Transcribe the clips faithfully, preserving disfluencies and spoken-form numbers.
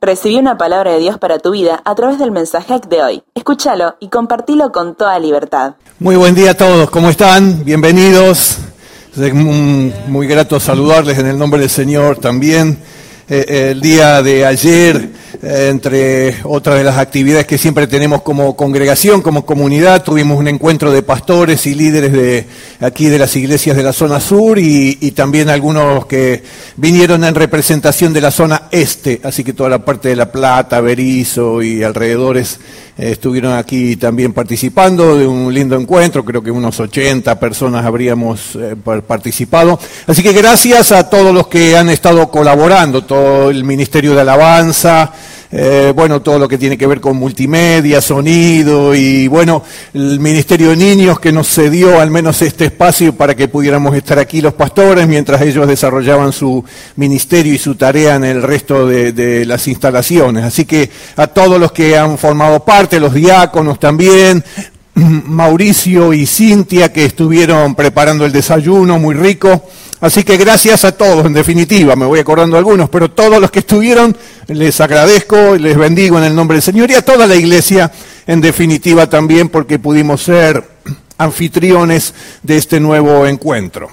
Recibí una palabra de Dios para tu vida a través del mensaje de hoy. Escúchalo y compartilo con toda libertad. Muy buen día a todos, ¿cómo están? Bienvenidos. Es muy, muy grato saludarles en el nombre del Señor también. Eh, el día de ayer, eh, entre otras de las actividades que siempre tenemos como congregación, como comunidad, tuvimos un encuentro de pastores y líderes de aquí de las iglesias de la zona sur y, y también algunos que vinieron en representación de la zona este, así que toda la parte de La Plata, Berizo y alrededores eh, estuvieron aquí también participando de un lindo encuentro, creo que unos ochenta personas habríamos eh, participado, así que gracias a todos los que han estado colaborando, todo el Ministerio de Alabanza, eh, bueno, todo lo que tiene que ver con multimedia, sonido y bueno, el Ministerio de Niños que nos cedió al menos este espacio para que pudiéramos estar aquí los pastores mientras ellos desarrollaban su ministerio y su tarea en el resto de, de las instalaciones. Así que a todos los que han formado parte, los diáconos también, Mauricio y Cintia que estuvieron preparando el desayuno muy rico. Así que gracias a todos, en definitiva, me voy acordando algunos, pero todos los que estuvieron, les agradezco, les bendigo en el nombre del Señor y a toda la iglesia, en definitiva también, porque pudimos ser anfitriones de este nuevo encuentro.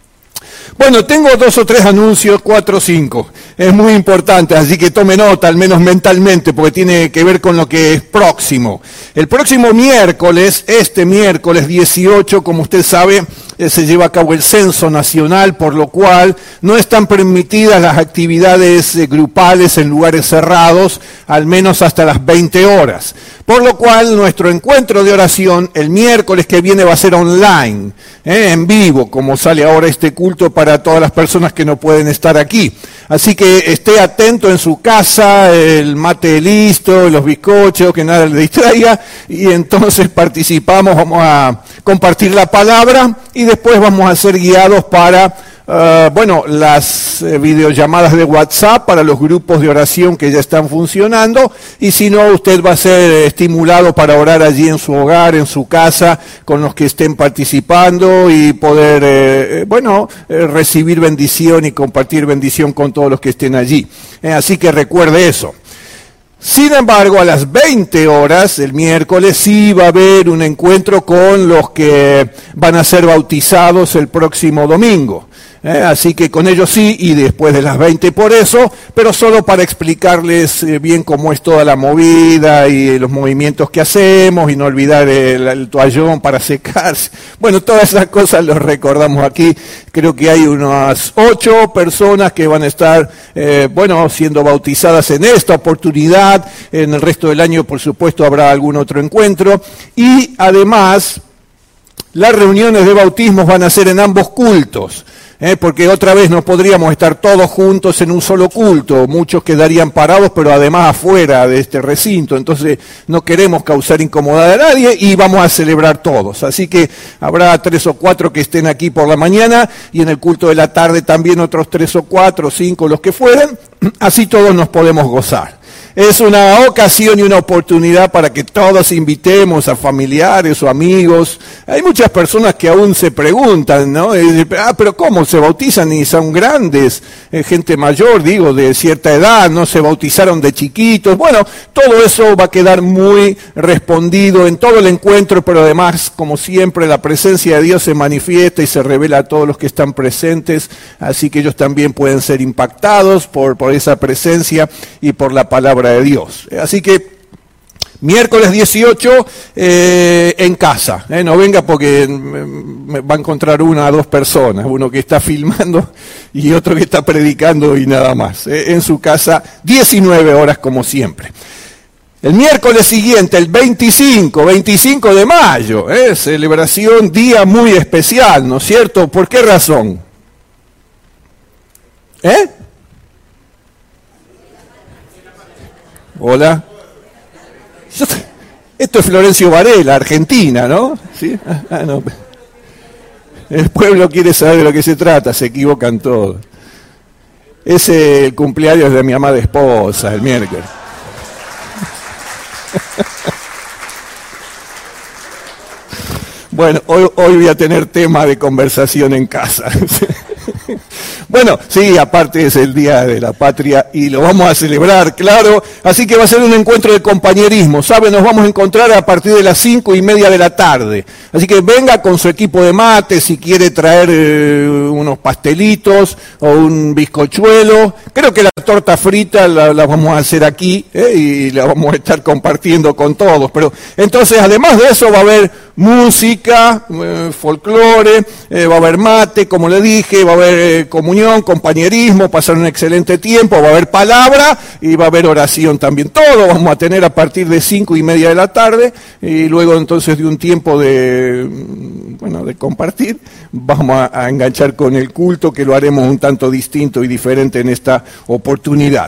Bueno, tengo dos o tres anuncios, cuatro o cinco. Es muy importante, así que tome nota, al menos mentalmente, porque tiene que ver con lo que es próximo. El próximo miércoles, este miércoles dieciocho, como usted sabe, eh, se lleva a cabo el censo nacional, por lo cual no están permitidas las actividades eh, grupales en lugares cerrados, al menos hasta las veinte horas. Por lo cual, nuestro encuentro de oración el miércoles que viene va a ser online, eh, en vivo, como sale ahora este culto para todas las personas que no pueden estar aquí. Así que esté atento en su casa, el mate listo, los bizcochos, que nada le distraiga, y entonces participamos, vamos a compartir la palabra y después vamos a ser guiados para Uh, bueno, las eh, videollamadas de WhatsApp para los grupos de oración que ya están funcionando, y si no, usted va a ser estimulado para orar allí en su hogar, en su casa, con los que estén participando y poder, eh, bueno, eh, recibir bendición y compartir bendición con todos los que estén allí. Eh, así que recuerde eso. Sin embargo, a las veinte horas, el miércoles, sí va a haber un encuentro con los que van a ser bautizados el próximo domingo. Eh, así que con ellos sí, y después de las veinte por eso, pero solo para explicarles eh, bien cómo es toda la movida y eh, los movimientos que hacemos, y no olvidar el, el toallón para secarse. Bueno, todas esas cosas los recordamos aquí. Creo que hay unas ocho personas que van a estar, eh, bueno, siendo bautizadas en esta oportunidad. En el resto del año, por supuesto, habrá algún otro encuentro. Y además, las reuniones de bautismos van a ser en ambos cultos. Eh, porque otra vez no podríamos estar todos juntos en un solo culto, muchos quedarían parados, pero además afuera de este recinto, entonces no queremos causar incomodidad a nadie y vamos a celebrar todos. Así que habrá tres o cuatro que estén aquí por la mañana y en el culto de la tarde también otros tres o cuatro o cinco, los que fueren, así todos nos podemos gozar. Es una ocasión y una oportunidad para que todos invitemos a familiares o amigos. Hay muchas personas que aún se preguntan, ¿no? Ah, pero ¿cómo se bautizan? Y son grandes, eh, gente mayor, digo, de cierta edad, no se bautizaron de chiquitos. Bueno, todo eso va a quedar muy respondido en todo el encuentro, pero además, como siempre, la presencia de Dios se manifiesta y se revela a todos los que están presentes, así que ellos también pueden ser impactados por, por esa presencia y por la palabra de Dios. Así que miércoles dieciocho eh, en casa, eh, no venga porque me va a encontrar una o dos personas, uno que está filmando y otro que está predicando y nada más, eh, en su casa, diecinueve horas como siempre. El miércoles siguiente, el veinticinco, veinticinco de mayo, eh, celebración, día muy especial, ¿no es cierto? ¿Por qué razón? ¿Eh? Hola. Esto es Florencio Varela, Argentina, ¿no? ¿Sí? Ah, no. El pueblo quiere saber de lo que se trata, se equivocan todos. Es el cumpleaños de mi amada esposa, el miércoles. Bueno, hoy, hoy voy a tener tema de conversación en casa. Bueno, sí, aparte es el Día de la Patria y lo vamos a celebrar, claro. Así que va a ser un encuentro de compañerismo, ¿sabe? Nos vamos a encontrar a partir de las cinco y media de la tarde. Así que venga con su equipo de mate, si quiere traer eh, unos pastelitos o un bizcochuelo. Creo que la torta frita la, la vamos a hacer aquí eh, y la vamos a estar compartiendo con todos. Pero entonces, además de eso, va a haber música, eh, folclore, eh, va a haber mate, como le dije, va a haber eh, comunión, compañerismo, pasar un excelente tiempo, va a haber palabra y va a haber oración también. Todo vamos a tener a partir de cinco y media de la tarde y luego entonces de un tiempo de, bueno, de compartir, vamos a, a enganchar con el culto, que lo haremos un tanto distinto y diferente en esta oportunidad.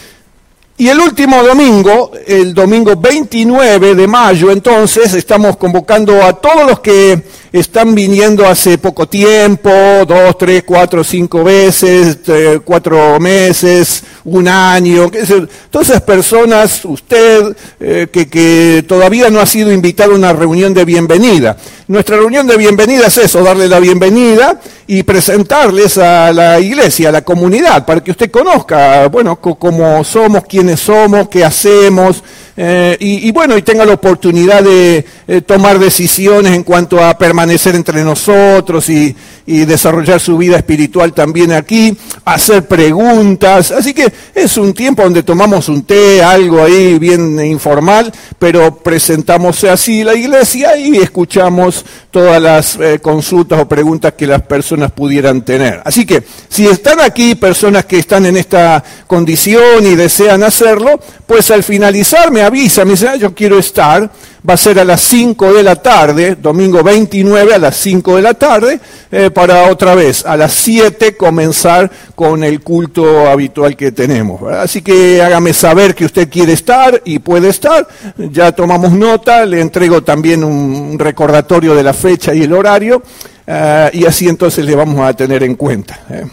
Y el último domingo, el domingo veintinueve de mayo, entonces, estamos convocando a todos los que están viniendo hace poco tiempo, dos, tres, cuatro, cinco veces, tres, cuatro meses, un año, qué sé, todas esas personas, usted, eh, que, que todavía no ha sido invitado a una reunión de bienvenida. Nuestra reunión de bienvenida es eso, darle la bienvenida y presentarles a la iglesia, a la comunidad, para que usted conozca, bueno, c- cómo somos, quiénes somos, qué hacemos, eh, y, y bueno, y tenga la oportunidad de eh, tomar decisiones en cuanto a permanecer entre nosotros y, y desarrollar su vida espiritual también aquí, hacer preguntas. Así que es un tiempo donde tomamos un té, algo ahí bien informal, pero presentamos así la iglesia y escuchamos todas las eh, consultas o preguntas que las personas pudieran tener. Así que si están aquí personas que están en esta condición y desean hacerlo, pues al finalizar me avisan, me dicen, ah, yo quiero estar. Va a ser a las cinco de la tarde, domingo veintinueve a las cinco de la tarde, eh, para otra vez a las siete comenzar con el culto habitual que tenemos, ¿verdad? Así que hágame saber que usted quiere estar y puede estar, ya tomamos nota, le entrego también un recordatorio de la fecha y el horario, uh, y así entonces le vamos a tener en cuenta. ¿eh?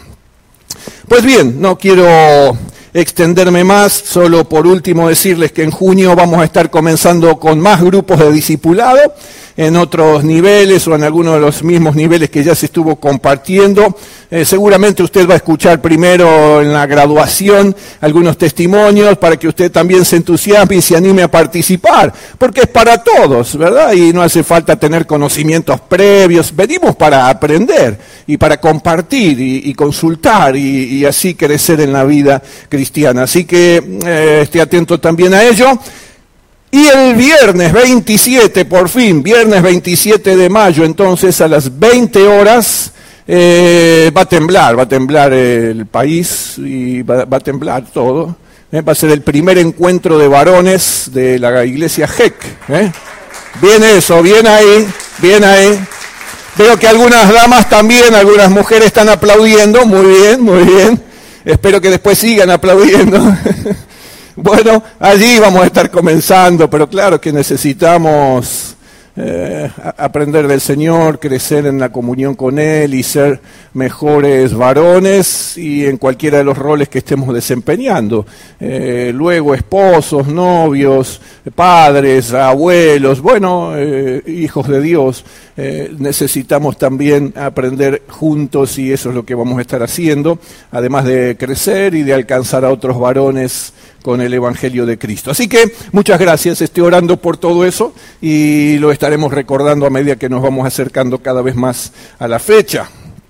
Pues bien, no quiero extenderme más, solo por último decirles que en junio vamos a estar comenzando con más grupos de discipulado, en otros niveles o en algunos de los mismos niveles que ya se estuvo compartiendo. Eh, seguramente usted va a escuchar primero en la graduación algunos testimonios para que usted también se entusiasme y se anime a participar, porque es para todos, ¿verdad? Y no hace falta tener conocimientos previos, venimos para aprender y para compartir y, y consultar y, y así crecer en la vida cristiana. Así que eh, esté atento también a ello. Y el viernes veintisiete, por fin, viernes veintisiete de mayo, entonces a las veinte horas, eh, va a temblar, va a temblar el país y va, va a temblar todo. Eh, va a ser el primer encuentro de varones de la iglesia G E C. ¿eh? Bien eso, bien ahí, bien ahí. Veo que algunas damas también, algunas mujeres están aplaudiendo, muy bien, muy bien. Espero que después sigan aplaudiendo. Bueno, allí vamos a estar comenzando, pero claro que necesitamos eh, aprender del Señor, crecer en la comunión con Él y ser mejores varones y en cualquiera de los roles que estemos desempeñando. Eh, luego esposos, novios, padres, abuelos, bueno, eh, hijos de Dios. Eh, necesitamos también aprender juntos y eso es lo que vamos a estar haciendo, además de crecer y de alcanzar a otros varones con el Evangelio de Cristo. Así que muchas gracias, estoy orando por todo eso y lo estaremos recordando a medida que nos vamos acercando cada vez más a la fecha.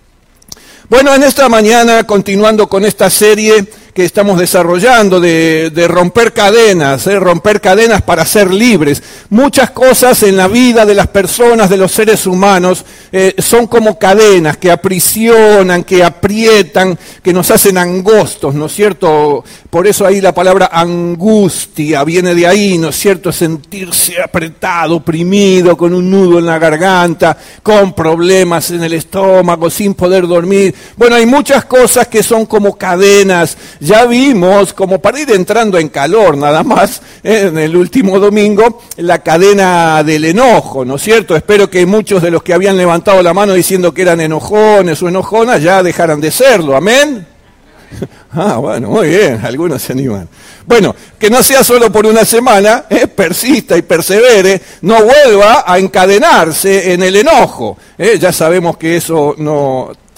Bueno, en esta mañana, continuando con esta serie que estamos desarrollando de, de romper cadenas, ¿eh? romper cadenas para ser libres. Muchas cosas en la vida de las personas, de los seres humanos, eh, son como cadenas que aprisionan, que aprietan, que nos hacen angostos, ¿no es cierto? Por eso ahí la palabra angustia viene de ahí, ¿no es cierto? Sentirse apretado, oprimido, con un nudo en la garganta, con problemas en el estómago, sin poder dormir. Bueno, hay muchas cosas que son como cadenas. Ya vimos, como para ir entrando en calor nada más, eh, en el último domingo, la cadena del enojo, ¿no es cierto? Espero que muchos de los que habían levantado la mano diciendo que eran enojones o enojonas ya dejaran de serlo, ¿amén? Ah, bueno, muy bien, algunos se animan. Bueno, que no sea solo por una semana, eh, persista y persevere, no vuelva a encadenarse en el enojo. Eh, ya sabemos que eso no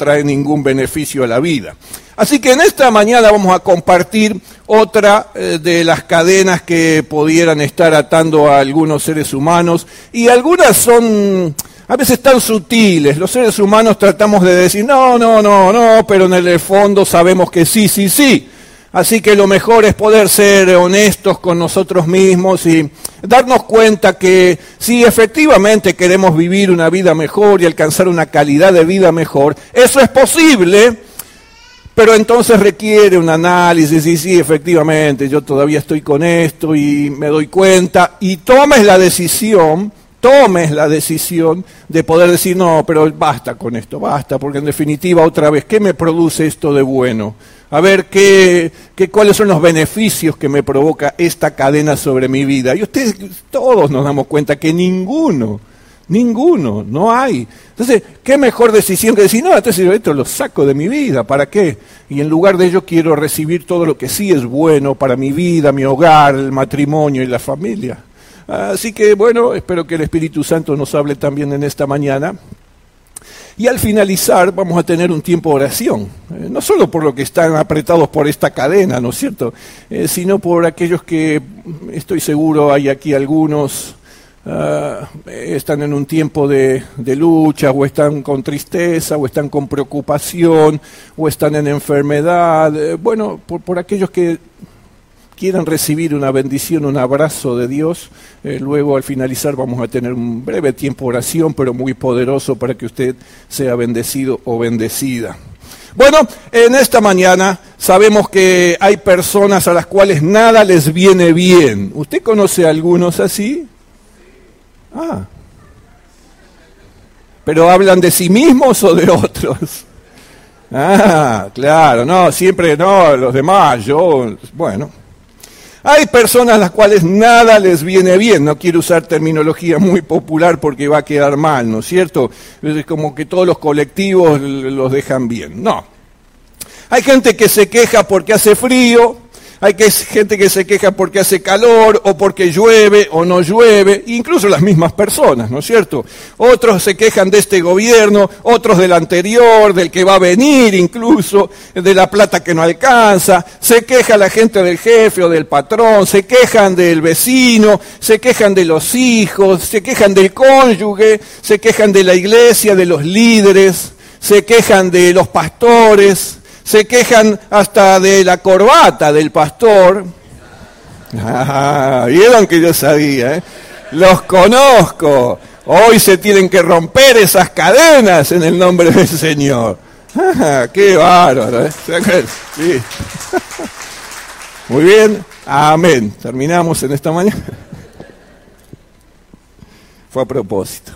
trae ningún beneficio a la vida. Así que en esta mañana vamos a compartir otra eh, de las cadenas que pudieran estar atando a algunos seres humanos, y algunas son a veces tan sutiles. Los seres humanos tratamos de decir no, no, no, no, pero en el fondo sabemos que sí, sí, sí. Así que lo mejor es poder ser honestos con nosotros mismos y darnos cuenta que si efectivamente queremos vivir una vida mejor y alcanzar una calidad de vida mejor, eso es posible, pero entonces requiere un análisis y sí, efectivamente, yo todavía estoy con esto y me doy cuenta, y tomes la decisión, tomes la decisión de poder decir no, pero basta con esto, basta, porque en definitiva otra vez, ¿qué me produce esto de bueno? A ver, ¿qué, qué, cuáles son los beneficios que me provoca esta cadena sobre mi vida? Y ustedes, todos nos damos cuenta que ninguno, ninguno, no hay. Entonces, ¿qué mejor decisión que decir, no, entonces esto lo saco de mi vida, ¿para qué? Y en lugar de ello quiero recibir todo lo que sí es bueno para mi vida, mi hogar, el matrimonio y la familia. Así que, bueno, espero que el Espíritu Santo nos hable también en esta mañana. Y al finalizar vamos a tener un tiempo de oración, eh, no solo por los que están apretados por esta cadena, ¿no es cierto?, eh, sino por aquellos que, estoy seguro, hay aquí algunos, uh, están en un tiempo de, de lucha, o están con tristeza, o están con preocupación, o están en enfermedad, eh, bueno, por, por aquellos que quieran recibir una bendición, un abrazo de Dios. Eh, luego al finalizar vamos a tener un breve tiempo de oración, pero muy poderoso para que usted sea bendecido o bendecida. Bueno, en esta mañana sabemos que hay personas a las cuales nada les viene bien. ¿Usted conoce a algunos así? Ah. ¿Pero hablan de sí mismos o de otros? Ah, claro, no, siempre no, los demás, yo, bueno. Hay personas a las cuales nada les viene bien, no quiero usar terminología muy popular porque va a quedar mal, ¿no es cierto? Es como que todos los colectivos los dejan bien, no. Hay gente que se queja porque hace frío, hay que, gente que se queja porque hace calor, o porque llueve o no llueve, incluso las mismas personas, ¿no es cierto? Otros se quejan de este gobierno, otros del anterior, del que va a venir incluso, de la plata que no alcanza, se queja la gente del jefe o del patrón, se quejan del vecino, se quejan de los hijos, se quejan del cónyuge, se quejan de la iglesia, de los líderes, se quejan de los pastores, se quejan hasta de la corbata del pastor. Ah, vieron que yo sabía, ¿eh? Los conozco. Hoy se tienen que romper esas cadenas en el nombre del Señor. Ah, qué bárbaro, ¿eh? Sí. Muy bien, amén. Terminamos en esta mañana. Fue a propósito.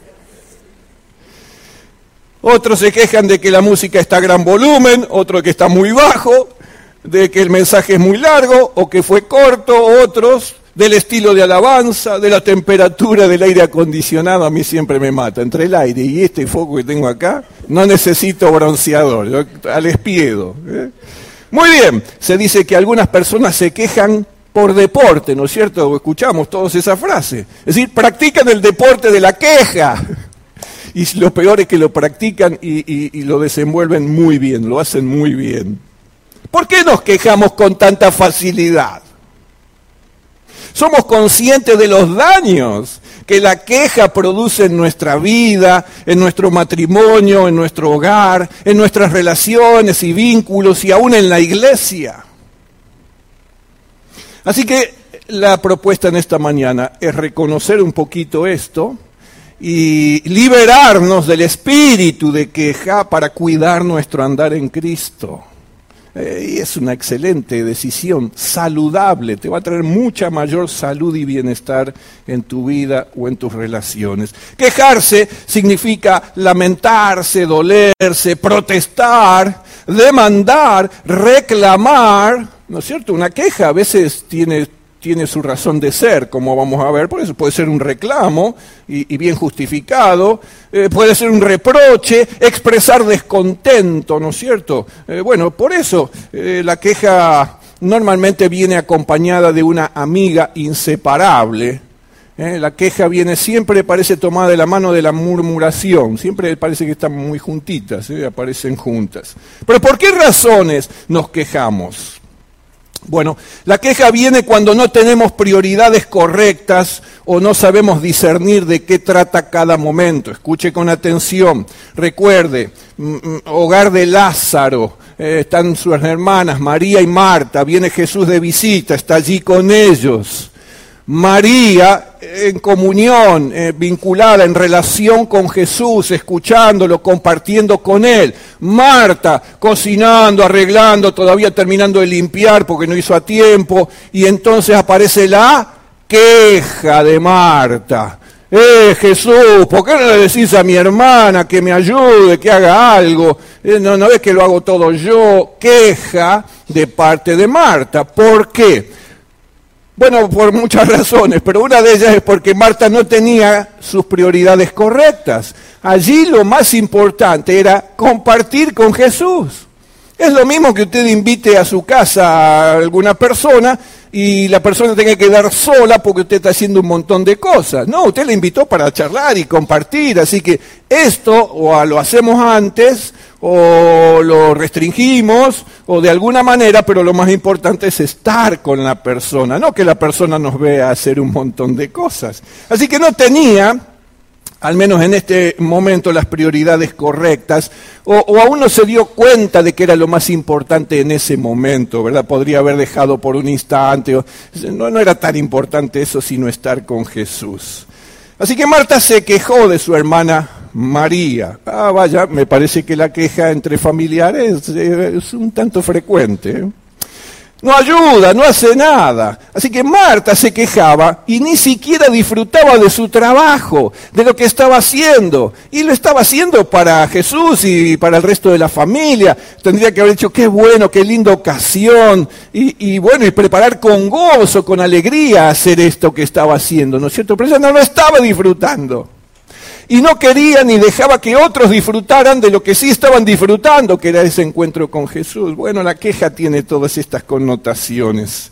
Otros se quejan de que la música está a gran volumen, otros que está muy bajo, de que el mensaje es muy largo o que fue corto, otros del estilo de alabanza, de la temperatura del aire acondicionado. A mí siempre me mata, entre el aire y este foco que tengo acá, no necesito bronceador, yo al espiedo. ¿eh? Muy bien, se dice que algunas personas se quejan por deporte, ¿no es cierto? Escuchamos todos esa frase, es decir, practican el deporte de la queja. Y lo peor es que lo practican y, y, y lo desenvuelven muy bien, lo hacen muy bien. ¿Por qué nos quejamos con tanta facilidad? Somos conscientes de los daños que la queja produce en nuestra vida, en nuestro matrimonio, en nuestro hogar, en nuestras relaciones y vínculos y aún en la iglesia. Así que la propuesta en esta mañana es reconocer un poquito esto y liberarnos del espíritu de queja para cuidar nuestro andar en Cristo. Eh, y es una excelente decisión, saludable, te va a traer mucha mayor salud y bienestar en tu vida o en tus relaciones. Quejarse significa lamentarse, dolerse, protestar, demandar, reclamar, ¿no es cierto? Una queja a veces tiene... tiene su razón de ser, como vamos a ver, por eso puede ser un reclamo y, y bien justificado, eh, puede ser un reproche, expresar descontento, ¿no es cierto? Eh, bueno, por eso eh, la queja normalmente viene acompañada de una amiga inseparable ¿eh? La queja viene siempre, parece tomada de la mano de la murmuración, siempre parece que están muy juntitas, ¿eh? Aparecen juntas. Pero ¿por qué razones nos quejamos? Bueno, la queja viene cuando no tenemos prioridades correctas o no sabemos discernir de qué trata cada momento. Escuche con atención. Recuerde, hogar de Lázaro, eh, están sus hermanas María y Marta, viene Jesús de visita, está allí con ellos. María en comunión, eh, vinculada en relación con Jesús, escuchándolo, compartiendo con Él. Marta cocinando, arreglando, todavía terminando de limpiar porque no hizo a tiempo. Y entonces aparece la queja de Marta. Eh, Jesús, ¿por qué no le decís a mi hermana que me ayude, que haga algo? Eh, no, no ves que lo hago todo yo. Queja de parte de Marta. ¿Por qué? Bueno, por muchas razones, pero una de ellas es porque Marta no tenía sus prioridades correctas. Allí lo más importante era compartir con Jesús. Es lo mismo que usted invite a su casa a alguna persona y la persona tenga que quedar sola porque usted está haciendo un montón de cosas. No, usted le invitó para charlar y compartir, así que esto o lo hacemos antes o lo restringimos o de alguna manera, pero lo más importante es estar con la persona, no que la persona nos vea hacer un montón de cosas. Así que no tenía, al menos en este momento, las prioridades correctas, o, o aún no se dio cuenta de que era lo más importante en ese momento, ¿verdad? Podría haber dejado por un instante, o, no, no era tan importante eso sino estar con Jesús. Así que Marta se quejó de su hermana María. Ah, vaya, me parece que la queja entre familiares es un tanto frecuente, ¿eh? No ayuda, no hace nada. Así que Marta se quejaba y ni siquiera disfrutaba de su trabajo, de lo que estaba haciendo. Y lo estaba haciendo para Jesús y para el resto de la familia. Tendría que haber dicho, qué bueno, qué linda ocasión. Y, y bueno, y preparar con gozo, con alegría hacer esto que estaba haciendo, ¿no es cierto? Pero ella no lo estaba disfrutando. Y no quería ni dejaba que otros disfrutaran de lo que sí estaban disfrutando, que era ese encuentro con Jesús. Bueno, la queja tiene todas estas connotaciones.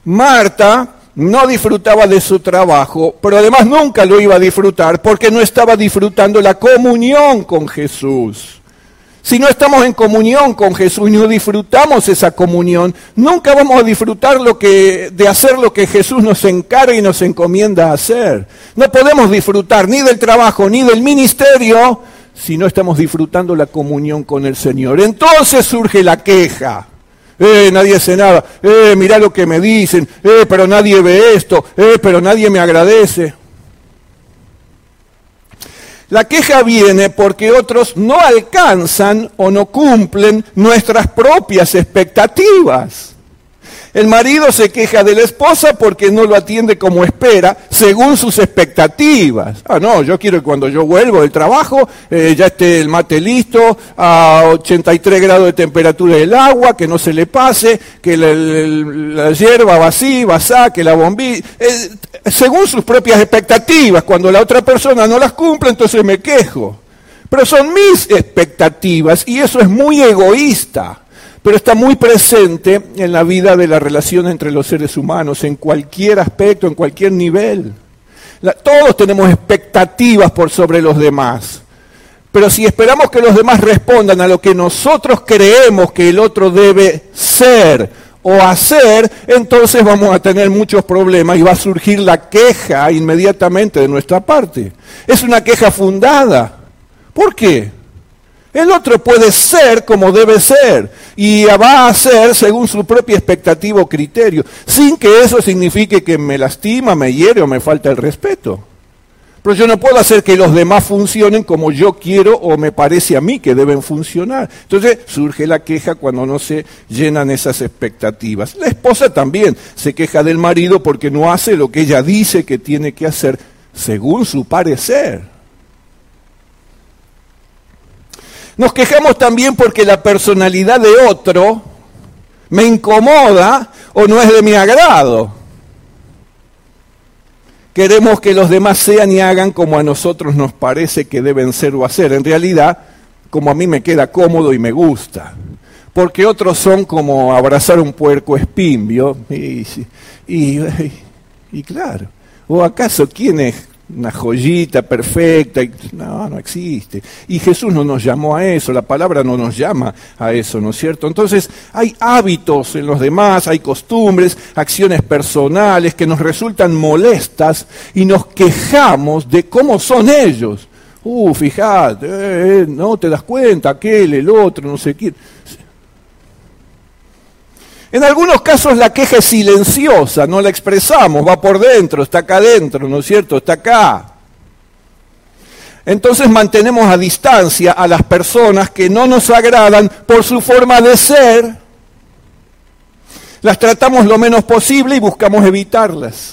Marta no disfrutaba de su trabajo, pero además nunca lo iba a disfrutar porque no estaba disfrutando la comunión con Jesús. Si no estamos en comunión con Jesús y no disfrutamos esa comunión, nunca vamos a disfrutar lo que, de hacer lo que Jesús nos encarga y nos encomienda a hacer. No podemos disfrutar ni del trabajo ni del ministerio si no estamos disfrutando la comunión con el Señor. Entonces surge la queja. Eh, nadie hace nada. Eh, mirá lo que me dicen. Eh, pero nadie ve esto. Eh, pero nadie me agradece. La queja viene porque otros no alcanzan o no cumplen nuestras propias expectativas. El marido se queja de la esposa porque no lo atiende como espera, según sus expectativas. Ah, no, yo quiero que cuando yo vuelvo del trabajo eh, ya esté el mate listo, a ochenta y tres grados de temperatura del agua, que no se le pase, que la, la, la hierba va así, va así, que la bombilla... Eh, según sus propias expectativas. Cuando la otra persona no las cumple, entonces me quejo. Pero son mis expectativas y eso es muy egoísta. Pero está muy presente en la vida de la relación entre los seres humanos, en cualquier aspecto, en cualquier nivel. La, todos tenemos expectativas por sobre los demás. Pero si esperamos que los demás respondan a lo que nosotros creemos que el otro debe ser o hacer, entonces vamos a tener muchos problemas y va a surgir la queja inmediatamente de nuestra parte. Es una queja fundada. ¿Por qué? El otro puede ser como debe ser y va a ser según su propia expectativa o criterio, sin que eso signifique que me lastima, me hiere o me falta el respeto. Pero yo no puedo hacer que los demás funcionen como yo quiero o me parece a mí que deben funcionar. Entonces surge la queja cuando no se llenan esas expectativas. La esposa también se queja del marido porque no hace lo que ella dice que tiene que hacer según su parecer. Nos quejamos también porque la personalidad de otro me incomoda o no es de mi agrado. Queremos que los demás sean y hagan como a nosotros nos parece que deben ser o hacer. En realidad, como a mí me queda cómodo y me gusta. Porque otros son como abrazar un puerco espín, ¿vio? Y, y, y, y claro, ¿O acaso quién es una joyita perfecta? No, no existe. Y Jesús no nos llamó a eso, la palabra no nos llama a eso, ¿no es cierto? Entonces hay hábitos en los demás, hay costumbres, acciones personales que nos resultan molestas y nos quejamos de cómo son ellos. Uh, fíjate, eh, no te das cuenta, aquel, el otro, no sé quién. En algunos casos la queja es silenciosa, no la expresamos, va por dentro, está acá adentro, ¿no es cierto? Está acá. Entonces mantenemos a distancia a las personas que no nos agradan por su forma de ser. Las tratamos lo menos posible y buscamos evitarlas.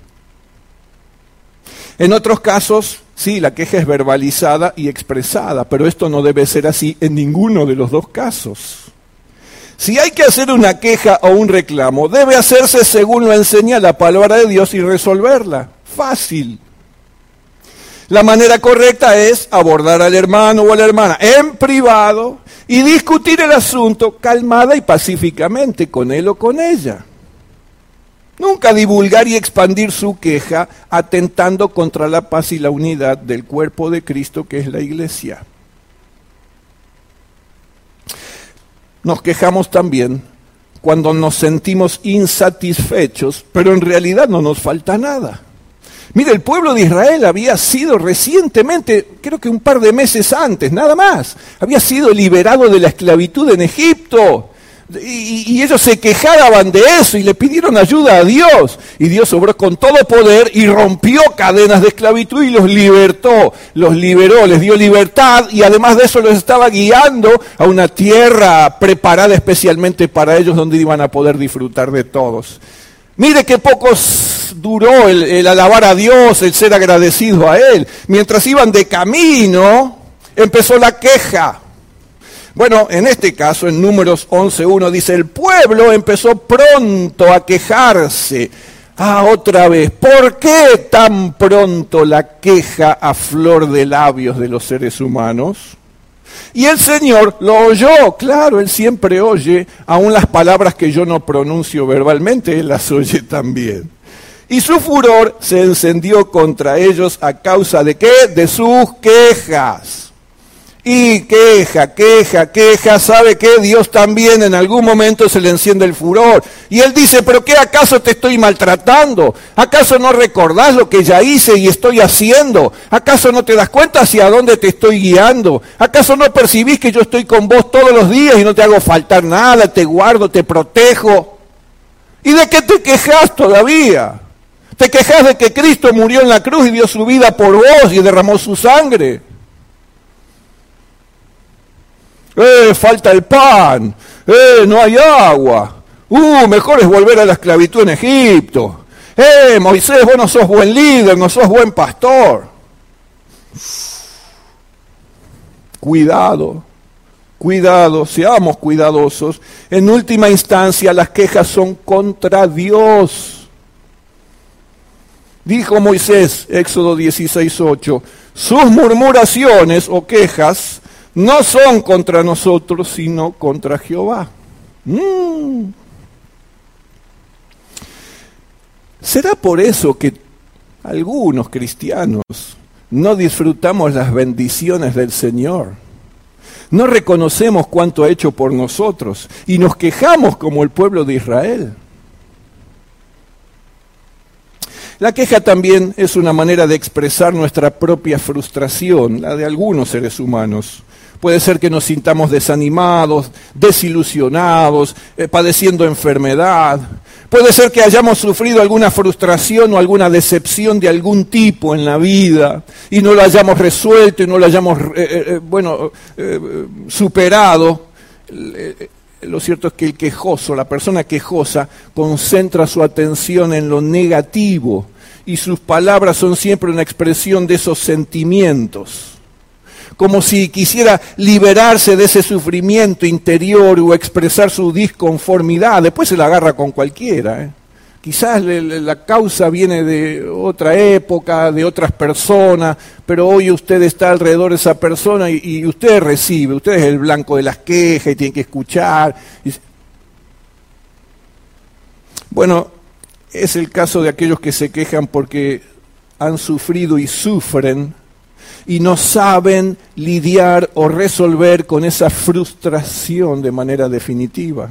En otros casos, sí, la queja es verbalizada y expresada, pero esto no debe ser así en ninguno de los dos casos. Si hay que hacer una queja o un reclamo, debe hacerse según lo enseña la palabra de Dios y resolverla. Fácil. La manera correcta es abordar al hermano o a la hermana en privado y discutir el asunto calmada y pacíficamente con él o con ella. Nunca divulgar y expandir su queja atentando contra la paz y la unidad del cuerpo de Cristo que es la iglesia. Nos quejamos también cuando nos sentimos insatisfechos, pero en realidad no nos falta nada. Mire, el pueblo de Israel había sido recientemente, creo que un par de meses antes, nada más, había sido liberado de la esclavitud en Egipto. Y, y ellos se quejaban de eso y le pidieron ayuda a Dios. Y Dios obró con todo poder y rompió cadenas de esclavitud y los libertó, los liberó, les dio libertad y además de eso los estaba guiando a una tierra preparada especialmente para ellos donde iban a poder disfrutar de todos. Mire qué pocos duró el, el alabar a Dios, el ser agradecido a Él. Mientras iban de camino, empezó la queja. Bueno, en este caso, en Números once uno dice, el pueblo empezó pronto a quejarse. Ah, otra vez, ¿por qué tan pronto la queja a flor de labios de los seres humanos? Y el Señor lo oyó, claro, Él siempre oye, aun las palabras que yo no pronuncio verbalmente, Él las oye también. Y su furor se encendió contra ellos a causa de ¿qué? De sus quejas. Y queja, queja, queja, ¿sabe qué? Dios también en algún momento se le enciende el furor. Y Él dice, ¿pero qué acaso te estoy maltratando? ¿Acaso no recordás lo que ya hice y estoy haciendo? ¿Acaso no te das cuenta hacia dónde te estoy guiando? ¿Acaso no percibís que yo estoy con vos todos los días y no te hago faltar nada, te guardo, te protejo? ¿Y de qué te quejás todavía? ¿Te quejás de que Cristo murió en la cruz y dio su vida por vos y derramó su sangre? Eh, falta el pan, eh, no hay agua, uh, mejor es volver a la esclavitud en Egipto, eh, Moisés, vos no sos buen líder, no sos buen pastor. Cuidado, cuidado, seamos cuidadosos. En última instancia, las quejas son contra Dios. Dijo Moisés, Éxodo dieciséis ocho, sus murmuraciones o quejas no son contra nosotros, sino contra Jehová. Mm. ¿Será por eso que algunos cristianos no disfrutamos las bendiciones del Señor? No reconocemos cuánto ha hecho por nosotros y nos quejamos como el pueblo de Israel. La queja también es una manera de expresar nuestra propia frustración, la de algunos seres humanos. Puede ser que nos sintamos desanimados, desilusionados, eh, padeciendo enfermedad. Puede ser que hayamos sufrido alguna frustración o alguna decepción de algún tipo en la vida y no lo hayamos resuelto y no lo hayamos, eh, eh, bueno, eh, superado. Eh, lo cierto es que el quejoso, la persona quejosa, concentra su atención en lo negativo y sus palabras son siempre una expresión de esos sentimientos. Como si quisiera liberarse de ese sufrimiento interior o expresar su disconformidad. Después se la agarra con cualquiera, ¿eh? Quizás le, le, la causa viene de otra época, de otras personas, pero hoy usted está alrededor de esa persona y, y usted recibe, usted es el blanco de las quejas y tiene que escuchar. Y, bueno, es el caso de aquellos que se quejan porque han sufrido y sufren y no saben lidiar o resolver con esa frustración de manera definitiva.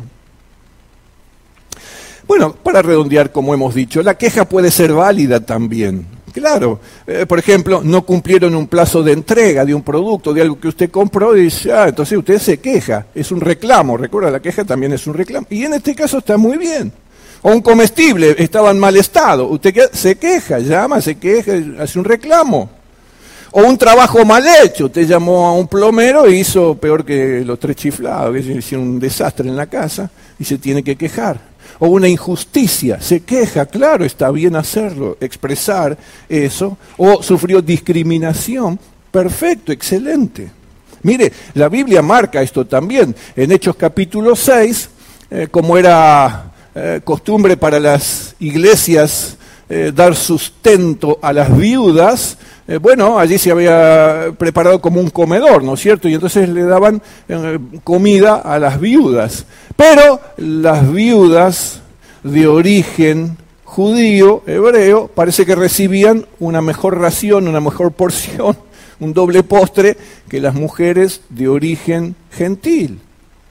Bueno, para redondear, como hemos dicho, la queja puede ser válida también. Claro, eh, por ejemplo, no cumplieron un plazo de entrega de un producto, de algo que usted compró y dice, ah, entonces usted se queja, es un reclamo, recuerda, la queja también es un reclamo. Y en este caso está muy bien. O un comestible estaba en mal estado, usted se queja, llama, se queja, hace un reclamo. O un trabajo mal hecho, usted llamó a un plomero e hizo peor que los tres chiflados, que hicieron un desastre en la casa y se tiene que quejar. O una injusticia, se queja, claro, está bien hacerlo, expresar eso. O sufrió discriminación, perfecto, excelente. Mire, la Biblia marca esto también. En Hechos capítulo seis, eh, como era eh, costumbre para las iglesias eh, dar sustento a las viudas, Eh, bueno, allí se había preparado como un comedor, ¿no es cierto? Y entonces le daban eh, comida a las viudas. Pero las viudas de origen judío, hebreo, parece que recibían una mejor ración, una mejor porción, un doble postre que las mujeres de origen gentil.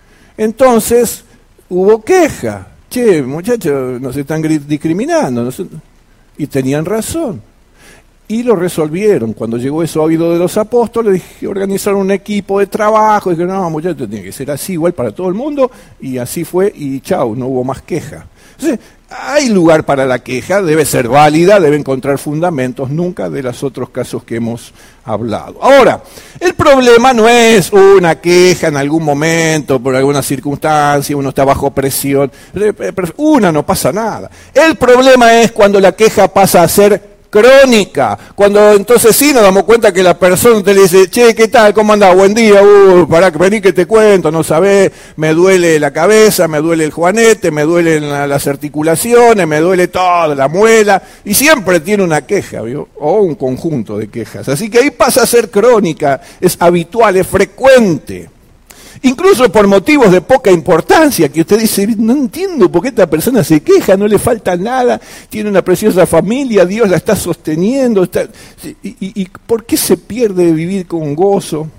Entonces hubo queja. Che, muchachos, nos están discriminando. Nos... Y tenían razón. Y lo resolvieron. Cuando llegó eso a oído de los apóstoles, dije, organizaron un equipo de trabajo. Y dijeron, no, muchachos, tiene que ser así, igual para todo el mundo. Y así fue, y chau, no hubo más queja. Entonces, hay lugar para la queja, debe ser válida, debe encontrar fundamentos, nunca de los otros casos que hemos hablado. Ahora, el problema no es una queja en algún momento, por alguna circunstancia, uno está bajo presión. Una, no pasa nada. El problema es cuando la queja pasa a ser crónica, cuando entonces sí nos damos cuenta que la persona te le dice, che, ¿qué tal? ¿Cómo andás? Buen día, uh, pará, vení que te cuento, no sabés, me duele la cabeza, me duele el juanete, me duelen la, las articulaciones, me duele toda la muela, y siempre tiene una queja, ¿vio? O un conjunto de quejas. Así que ahí pasa a ser crónica, es habitual, es frecuente. Incluso por motivos de poca importancia, que usted dice, no entiendo por qué esta persona se queja, no le falta nada, tiene una preciosa familia, Dios la está sosteniendo, está, y, y, y ¿por qué se pierde de vivir con gozo?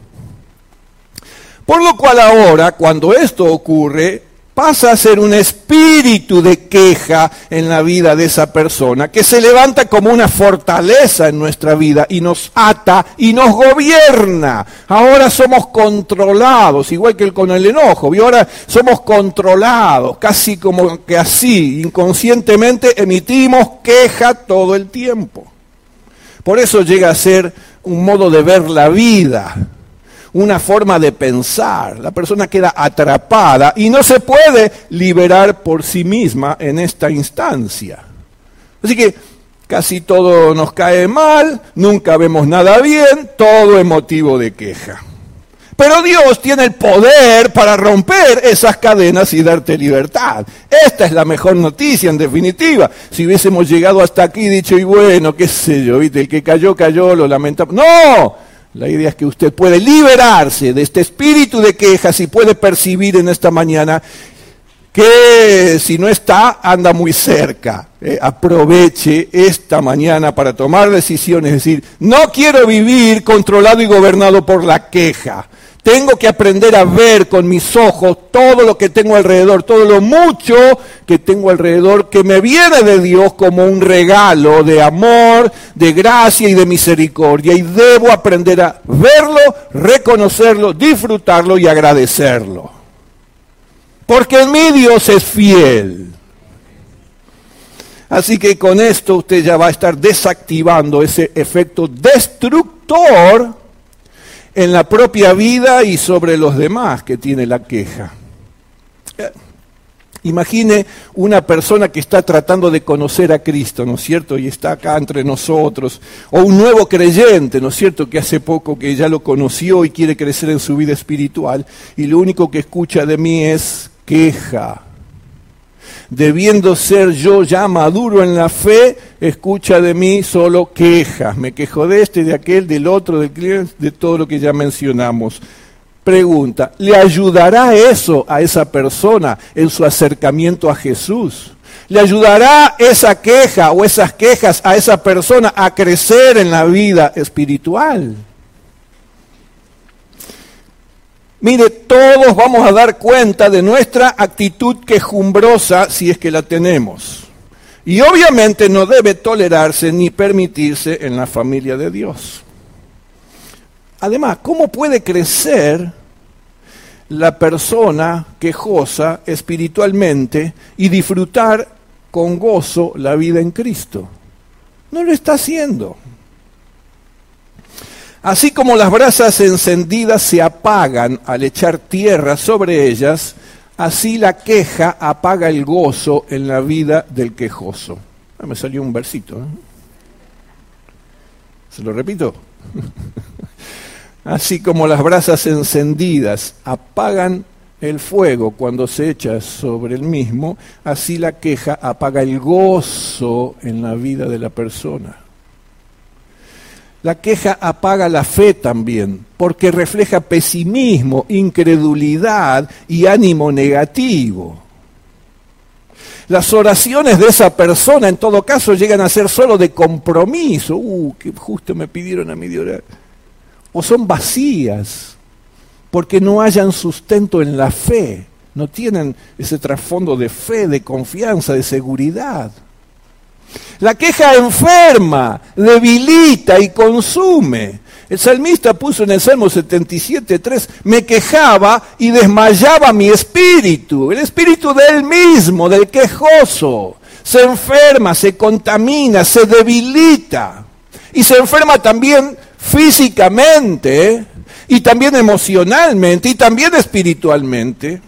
Por lo cual ahora, cuando esto ocurre, pasa a ser un espíritu de queja en la vida de esa persona, que se levanta como una fortaleza en nuestra vida y nos ata y nos gobierna. Ahora somos controlados, igual que con el enojo, ¿vio? Ahora somos controlados, casi como que así, inconscientemente emitimos queja todo el tiempo. Por eso llega a ser un modo de ver la vida, una forma de pensar. La persona queda atrapada y no se puede liberar por sí misma en esta instancia. Así que casi todo nos cae mal, nunca vemos nada bien, todo es motivo de queja. Pero Dios tiene el poder para romper esas cadenas y darte libertad. Esta es la mejor noticia, en definitiva. Si hubiésemos llegado hasta aquí y dicho, y bueno, qué sé yo, ¿viste? El que cayó, cayó, lo lamentamos. ¡No! La idea es que usted puede liberarse de este espíritu de quejas y puede percibir en esta mañana que si no está, anda muy cerca. Eh, aproveche esta mañana para tomar decisiones, es decir, no quiero vivir controlado y gobernado por la queja. Tengo que aprender a ver con mis ojos todo lo que tengo alrededor, todo lo mucho que tengo alrededor, que me viene de Dios como un regalo de amor, de gracia y de misericordia. Y debo aprender a verlo, reconocerlo, disfrutarlo y agradecerlo. Porque en mí Dios es fiel. Así que con esto usted ya va a estar desactivando ese efecto destructor en la propia vida y sobre los demás que tiene la queja. Imagine una persona que está tratando de conocer a Cristo, ¿no es cierto? Y está acá entre nosotros. O un nuevo creyente, ¿no es cierto? Que hace poco que ya lo conoció y quiere crecer en su vida espiritual. Y lo único que escucha de mí es queja. Debiendo ser yo ya maduro en la fe, escucha de mí solo quejas. Me quejo de este, de aquel, del otro, del cliente, de todo lo que ya mencionamos. Pregunta, ¿le ayudará eso a esa persona en su acercamiento a Jesús? ¿Le ayudará esa queja o esas quejas a esa persona a crecer en la vida espiritual? Mire, todos vamos a dar cuenta de nuestra actitud quejumbrosa si es que la tenemos. Y obviamente no debe tolerarse ni permitirse en la familia de Dios. Además, ¿cómo puede crecer la persona quejosa espiritualmente y disfrutar con gozo la vida en Cristo? No lo está haciendo. Así como las brasas encendidas se apagan al echar tierra sobre ellas, así la queja apaga el gozo en la vida del quejoso. Ah, me salió un versito, ¿eh? ¿Se lo repito? Así como las brasas encendidas apagan el fuego cuando se echa sobre el mismo, así la queja apaga el gozo en la vida de la persona. La queja apaga la fe también, porque refleja pesimismo, incredulidad y ánimo negativo. Las oraciones de esa persona, en todo caso, llegan a ser solo de compromiso. Uh, que justo me pidieron a mí de orar. O son vacías, porque no hayan sustento en la fe, no tienen ese trasfondo de fe, de confianza, de seguridad. La queja enferma, debilita y consume. El salmista puso en el Salmo setenta y siete, tres, me quejaba y desmayaba mi espíritu, el espíritu de él mismo, del quejoso. Se enferma, se contamina, se debilita. Y se enferma también físicamente, y también emocionalmente, y también espiritualmente.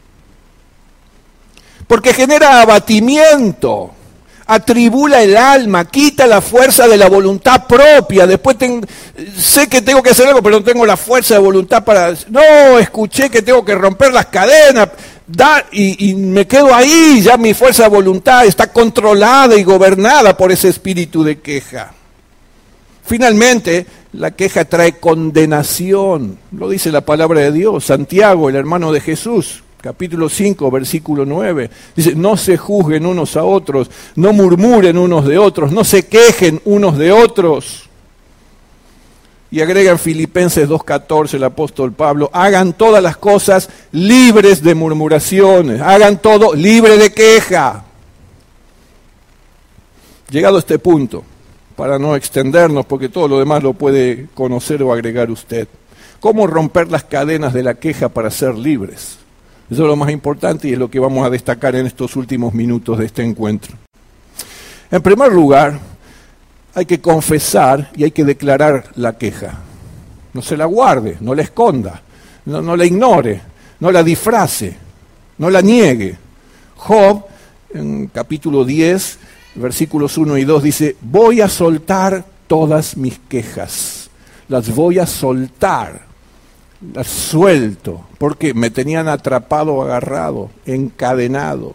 Porque genera abatimiento. Atribula el alma, quita la fuerza de la voluntad propia. Después ten, sé que tengo que hacer algo, pero no tengo la fuerza de voluntad para... No, escuché que tengo que romper las cadenas, da, y, y me quedo ahí, ya mi fuerza de voluntad está controlada y gobernada por ese espíritu de queja. Finalmente, la queja trae condenación, lo dice la palabra de Dios. Santiago, el hermano de Jesús, capítulo cinco, versículo nueve, dice, no se juzguen unos a otros, no murmuren unos de otros, no se quejen unos de otros. Y agrega en Filipenses dos catorce el apóstol Pablo, hagan todas las cosas libres de murmuraciones, hagan todo libre de queja. Llegado a este punto, para no extendernos, porque todo lo demás lo puede conocer o agregar usted, ¿cómo romper las cadenas de la queja para ser libres? Eso es lo más importante y es lo que vamos a destacar en estos últimos minutos de este encuentro. En primer lugar, hay que confesar y hay que declarar la queja. No se la guarde, no la esconda, no, no la ignore, no la disfrace, no la niegue. Job, en capítulo diez, versículos uno y dos, dice, voy a soltar todas mis quejas, las voy a soltar. Las suelto, porque me tenían atrapado, agarrado, encadenado.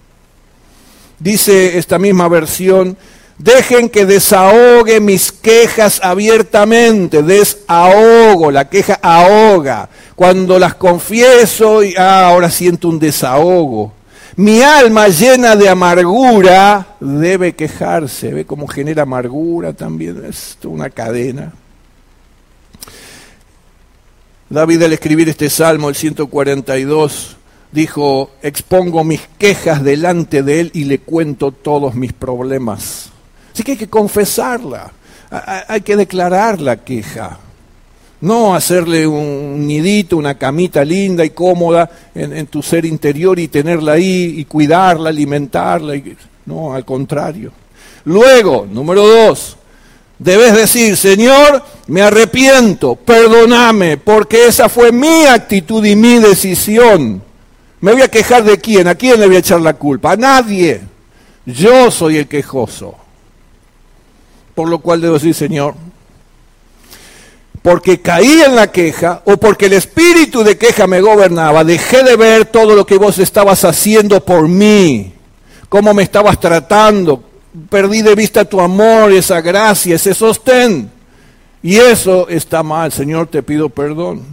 Dice esta misma versión, dejen que desahogue mis quejas abiertamente, desahogo, la queja ahoga. Cuando las confieso, y, ah, ahora siento un desahogo. Mi alma llena de amargura debe quejarse. ¿Ve cómo genera amargura también? Es una cadena. David, al escribir este salmo, el ciento cuarenta y dos, dijo, expongo mis quejas delante de él y le cuento todos mis problemas. Así que hay que confesarla, hay que declarar la queja. No hacerle un nidito, una camita linda y cómoda en, en tu ser interior y tenerla ahí y cuidarla, alimentarla. Y, no, al contrario. Luego, número dos, debes decir, Señor, me arrepiento, perdóname, porque esa fue mi actitud y mi decisión. ¿Me voy a quejar de quién? ¿A quién le voy a echar la culpa? A nadie. Yo soy el quejoso. Por lo cual debo decir, Señor, porque caí en la queja, o porque el espíritu de queja me gobernaba, dejé de ver todo lo que vos estabas haciendo por mí, cómo me estabas tratando, perdí de vista tu amor, esa gracia, ese sostén. Y eso está mal, Señor, te pido perdón.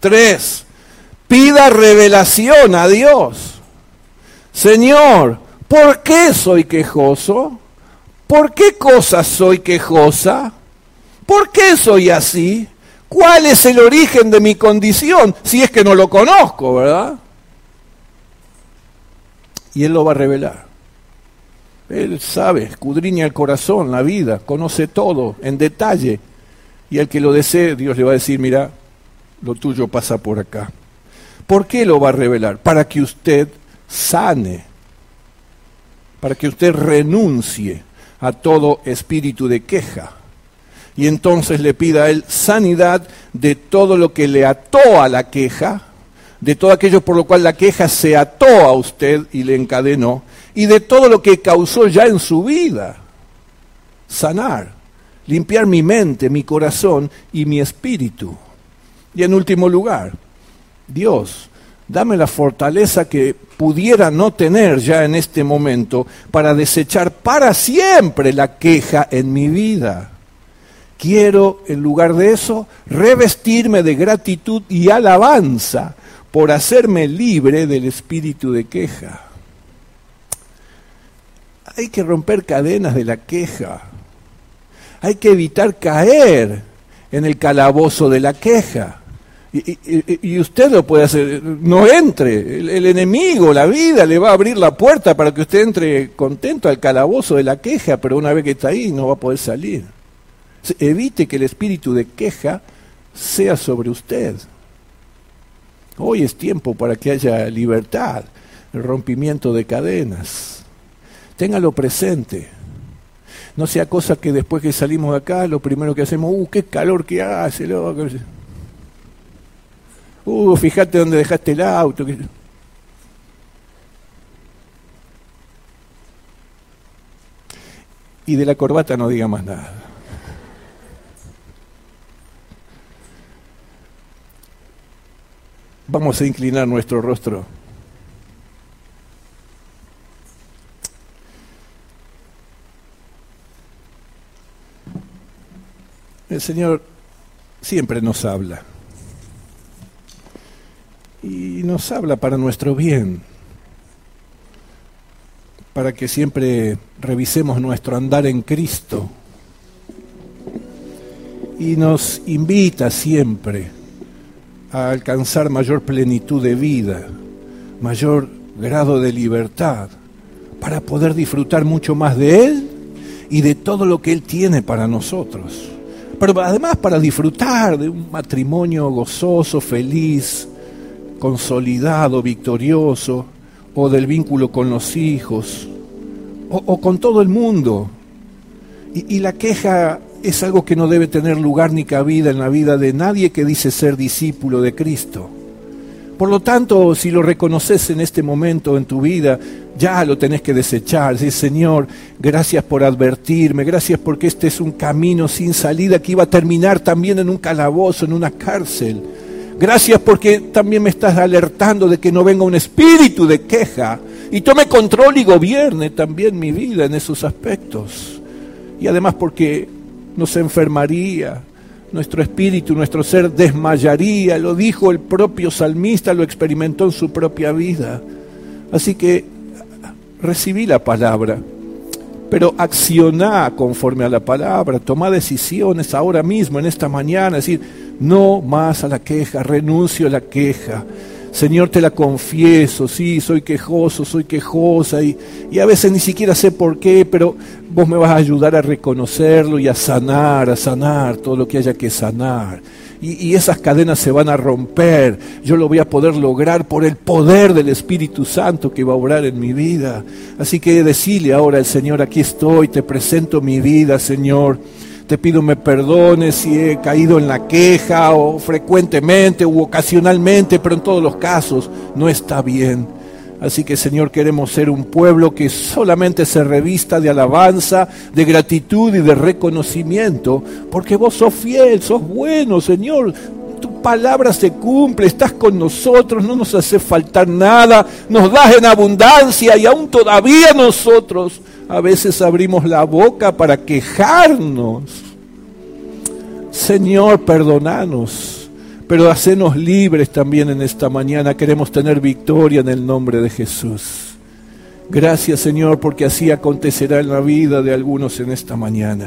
Tres, pida revelación a Dios. Señor, ¿Por qué soy quejoso? ¿Por qué cosas soy quejosa? ¿Por qué soy así? ¿Cuál es el origen de mi condición? Si es que no lo conozco, ¿verdad? Y Él lo va a revelar. Él sabe, escudriña el corazón, la vida, conoce todo en detalle. Y al que lo desee, Dios le va a decir, mira, lo tuyo pasa por acá. ¿Por qué lo va a revelar? Para que usted sane, para que usted renuncie a todo espíritu de queja. Y entonces le pida a Él sanidad de todo lo que le ató a la queja, de todo aquello por lo cual la queja se ató a usted y le encadenó, y de todo lo que causó ya en su vida. Sanar, limpiar mi mente, mi corazón y mi espíritu. Y en último lugar, Dios, dame la fortaleza que pudiera no tener ya en este momento para desechar para siempre la queja en mi vida. Quiero, en lugar de eso, revestirme de gratitud y alabanza por hacerme libre del espíritu de queja. Hay que romper cadenas de la queja. Hay que evitar caer en el calabozo de la queja. Y, y, y usted lo puede hacer, no entre, el, el enemigo, la vida, le va a abrir la puerta para que usted entre contento al calabozo de la queja, pero una vez que está ahí no va a poder salir. Evite que el espíritu de queja sea sobre usted. Hoy es tiempo para que haya libertad, el rompimiento de cadenas. Téngalo presente. No sea cosa que después que salimos de acá, lo primero que hacemos, ¡uh, qué calor que hace! Loco. ¡Uh, fíjate dónde dejaste el auto! Y de la corbata no diga más nada. Vamos a inclinar nuestro rostro. El Señor siempre nos habla. Y nos habla para nuestro bien. Para que siempre revisemos nuestro andar en Cristo. Y nos invita siempre a alcanzar mayor plenitud de vida, mayor grado de libertad, para poder disfrutar mucho más de Él y de todo lo que Él tiene para nosotros. Pero además para disfrutar de un matrimonio gozoso, feliz, consolidado, victorioso, o del vínculo con los hijos, o, o con todo el mundo. Y, y la queja es algo que no debe tener lugar ni cabida en la vida de nadie que dice ser discípulo de Cristo. Por lo tanto, si lo reconoces en este momento en tu vida, ya lo tenés que desechar. Decir, Señor, gracias por advertirme, gracias porque este es un camino sin salida que iba a terminar también en un calabozo, en una cárcel. Gracias porque también me estás alertando de que no venga un espíritu de queja y tome control y gobierne también mi vida en esos aspectos. Y además porque nos enfermaría, nuestro espíritu, nuestro ser desmayaría, lo dijo el propio salmista, lo experimentó en su propia vida. Así que recibí la palabra, pero accioná conforme a la palabra, tomá decisiones ahora mismo, en esta mañana, es decir, no más a la queja, renuncio a la queja. Señor, te la confieso, sí, soy quejoso, soy quejosa y, y a veces ni siquiera sé por qué, pero vos me vas a ayudar a reconocerlo y a sanar, a sanar todo lo que haya que sanar. Y, y esas cadenas se van a romper, yo lo voy a poder lograr por el poder del Espíritu Santo que va a obrar en mi vida. Así que decile ahora al Señor, aquí estoy, te presento mi vida, Señor. Te pido me perdones si he caído en la queja o frecuentemente u ocasionalmente, pero en todos los casos no está bien. Así que, Señor, queremos ser un pueblo que solamente se revista de alabanza, de gratitud y de reconocimiento, porque vos sos fiel, sos bueno, Señor. Tu palabra se cumple, estás con nosotros, no nos hace faltar nada, nos das en abundancia y aún todavía nosotros a veces abrimos la boca para quejarnos. Señor, perdonanos, pero hacenos libres también en esta mañana. Queremos tener victoria en el nombre de Jesús. Gracias, Señor, porque así acontecerá en la vida de algunos en esta mañana.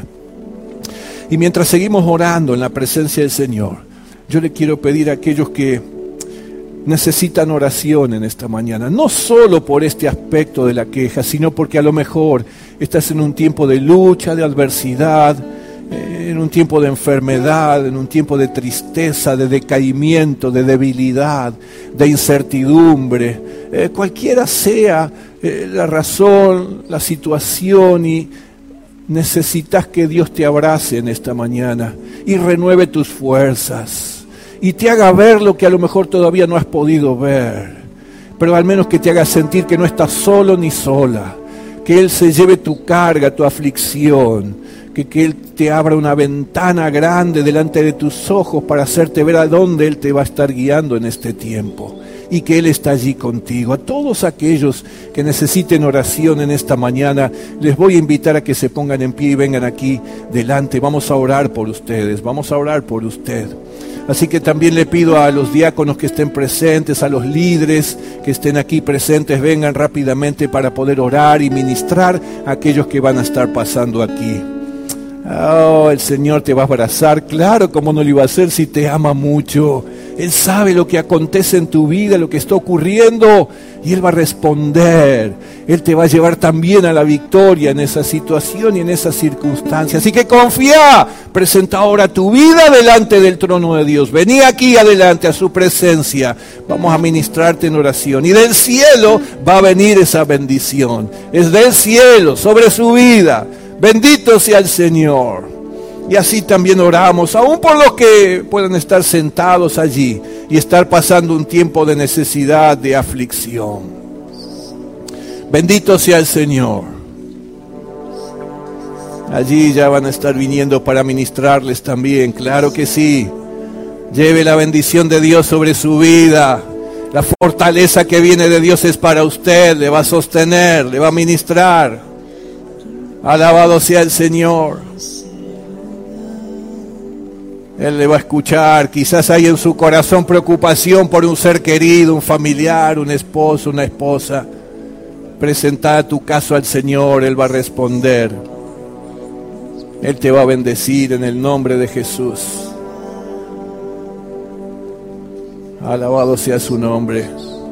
Y mientras seguimos orando en la presencia del Señor, yo le quiero pedir a aquellos que necesitan oración en esta mañana, no solo por este aspecto de la queja, sino porque a lo mejor estás en un tiempo de lucha, de adversidad, en un tiempo de enfermedad, en un tiempo de tristeza, de decaimiento, de debilidad, de incertidumbre, eh, cualquiera sea eh, la razón, la situación, y necesitas que Dios te abrace en esta mañana y renueve tus fuerzas y te haga ver lo que a lo mejor todavía no has podido ver, pero al menos que te haga sentir que no estás solo ni sola, que Él se lleve tu carga, tu aflicción, que, que Él te abra una ventana grande delante de tus ojos para hacerte ver a dónde Él te va a estar guiando en este tiempo, y que Él está allí contigo. A todos aquellos que necesiten oración en esta mañana, les voy a invitar a que se pongan en pie y vengan aquí delante. Vamos a orar por ustedes, vamos a orar por usted. Así que también le pido a los diáconos que estén presentes, a los líderes que estén aquí presentes, vengan rápidamente para poder orar y ministrar a aquellos que van a estar pasando aquí. Oh, el Señor te va a abrazar, claro, como no lo iba a hacer si te ama mucho. Él sabe lo que acontece en tu vida, lo que está ocurriendo, y Él va a responder. Él te va a llevar también a la victoria en esa situación y en esa circunstancia. Así que confía, presenta ahora tu vida delante del trono de Dios. Vení aquí adelante a su presencia. Vamos a ministrarte en oración. Y del cielo va a venir esa bendición. Es del cielo, sobre su vida. Bendito sea el Señor. Y así también oramos, aún por los que puedan estar sentados allí y estar pasando un tiempo de necesidad, de aflicción. Bendito sea el Señor. Allí ya van a estar viniendo para ministrarles también, claro que sí. Lleve la bendición de Dios sobre su vida. La fortaleza que viene de Dios es para usted, le va a sostener, le va a ministrar. Alabado sea el Señor. Él le va a escuchar. Quizás hay en su corazón preocupación por un ser querido, un familiar, un esposo, una esposa. Presenta tu caso al Señor, Él va a responder. Él te va a bendecir en el nombre de Jesús. Alabado sea su nombre.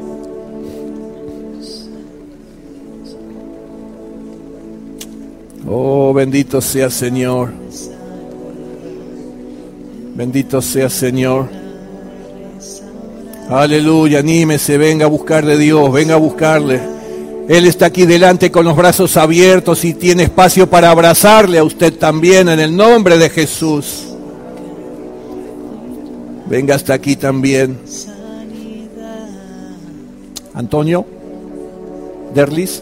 Oh, bendito sea Señor. Bendito sea Señor. Aleluya, anímese, venga a buscar de Dios, venga a buscarle. Él está aquí delante con los brazos abiertos y tiene espacio para abrazarle a usted también en el nombre de Jesús. Venga hasta aquí también. Antonio Derlis.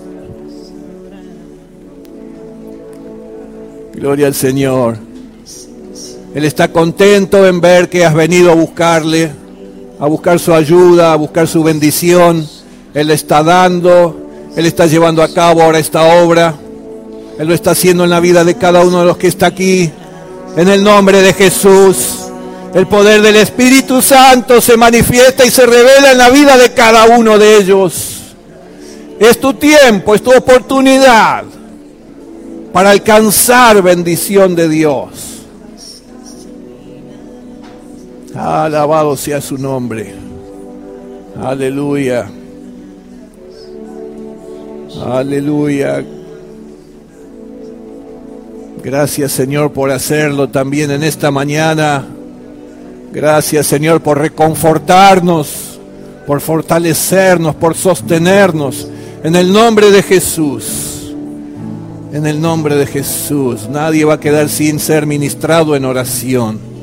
Gloria al Señor. Él está contento en ver que has venido a buscarle, a buscar su ayuda, a buscar su bendición. Él le está dando, Él está llevando a cabo ahora esta obra. Él lo está haciendo en la vida de cada uno de los que está aquí. En el nombre de Jesús, el poder del Espíritu Santo se manifiesta y se revela en la vida de cada uno de ellos. Es tu tiempo, es tu oportunidad para alcanzar bendición de Dios. Alabado sea su nombre. Aleluya. Aleluya. Gracias, Señor, por hacerlo también en esta mañana. Gracias, Señor, por reconfortarnos, por fortalecernos, por sostenernos. En el nombre de Jesús. En el nombre de Jesús. Nadie va a quedar sin ser ministrado en oración.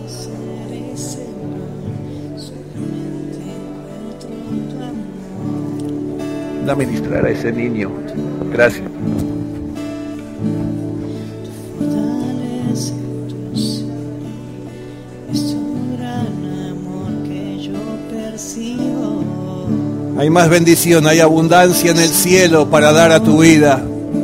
A ministrar a ese niño. Gracias. Hay más bendición, hay abundancia en el cielo para dar a tu vida.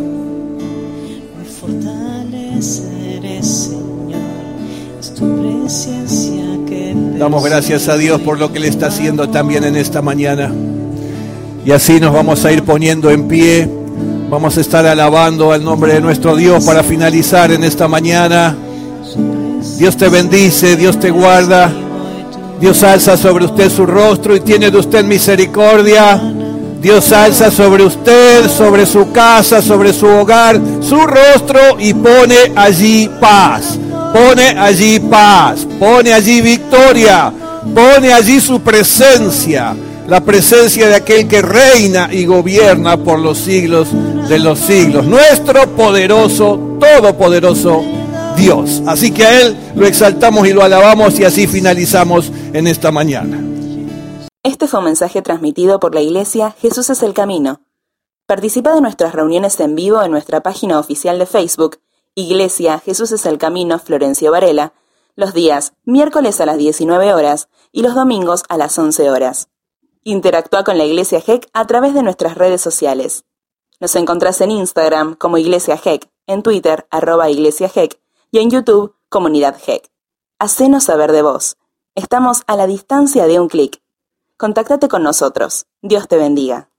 Damos gracias a Dios por lo que le está haciendo también en esta mañana. Y así nos vamos a ir poniendo en pie. Vamos a estar alabando al nombre de nuestro Dios para finalizar en esta mañana. Dios te bendice, Dios te guarda. Dios alza sobre usted su rostro y tiene de usted misericordia. Dios alza sobre usted, sobre su casa, sobre su hogar, su rostro y pone allí paz. Pone allí paz, pone allí victoria, pone allí su presencia. La presencia de aquel que reina y gobierna por los siglos de los siglos. Nuestro poderoso, todopoderoso Dios. Así que a Él lo exaltamos y lo alabamos y así finalizamos en esta mañana. Este fue un mensaje transmitido por la Iglesia Jesús es el Camino. Participa de nuestras reuniones en vivo en nuestra página oficial de Facebook, Iglesia Jesús es el Camino Florencio Varela, los días miércoles a las diecinueve horas y los domingos a las once horas. Interactúa con la Iglesia G E C a través de nuestras redes sociales. Nos encontrás en Instagram como Iglesia G E C, en Twitter, arroba Iglesia G E C, y en YouTube, Comunidad G E C. Hacenos saber de vos. Estamos a la distancia de un clic. Contáctate con nosotros. Dios te bendiga.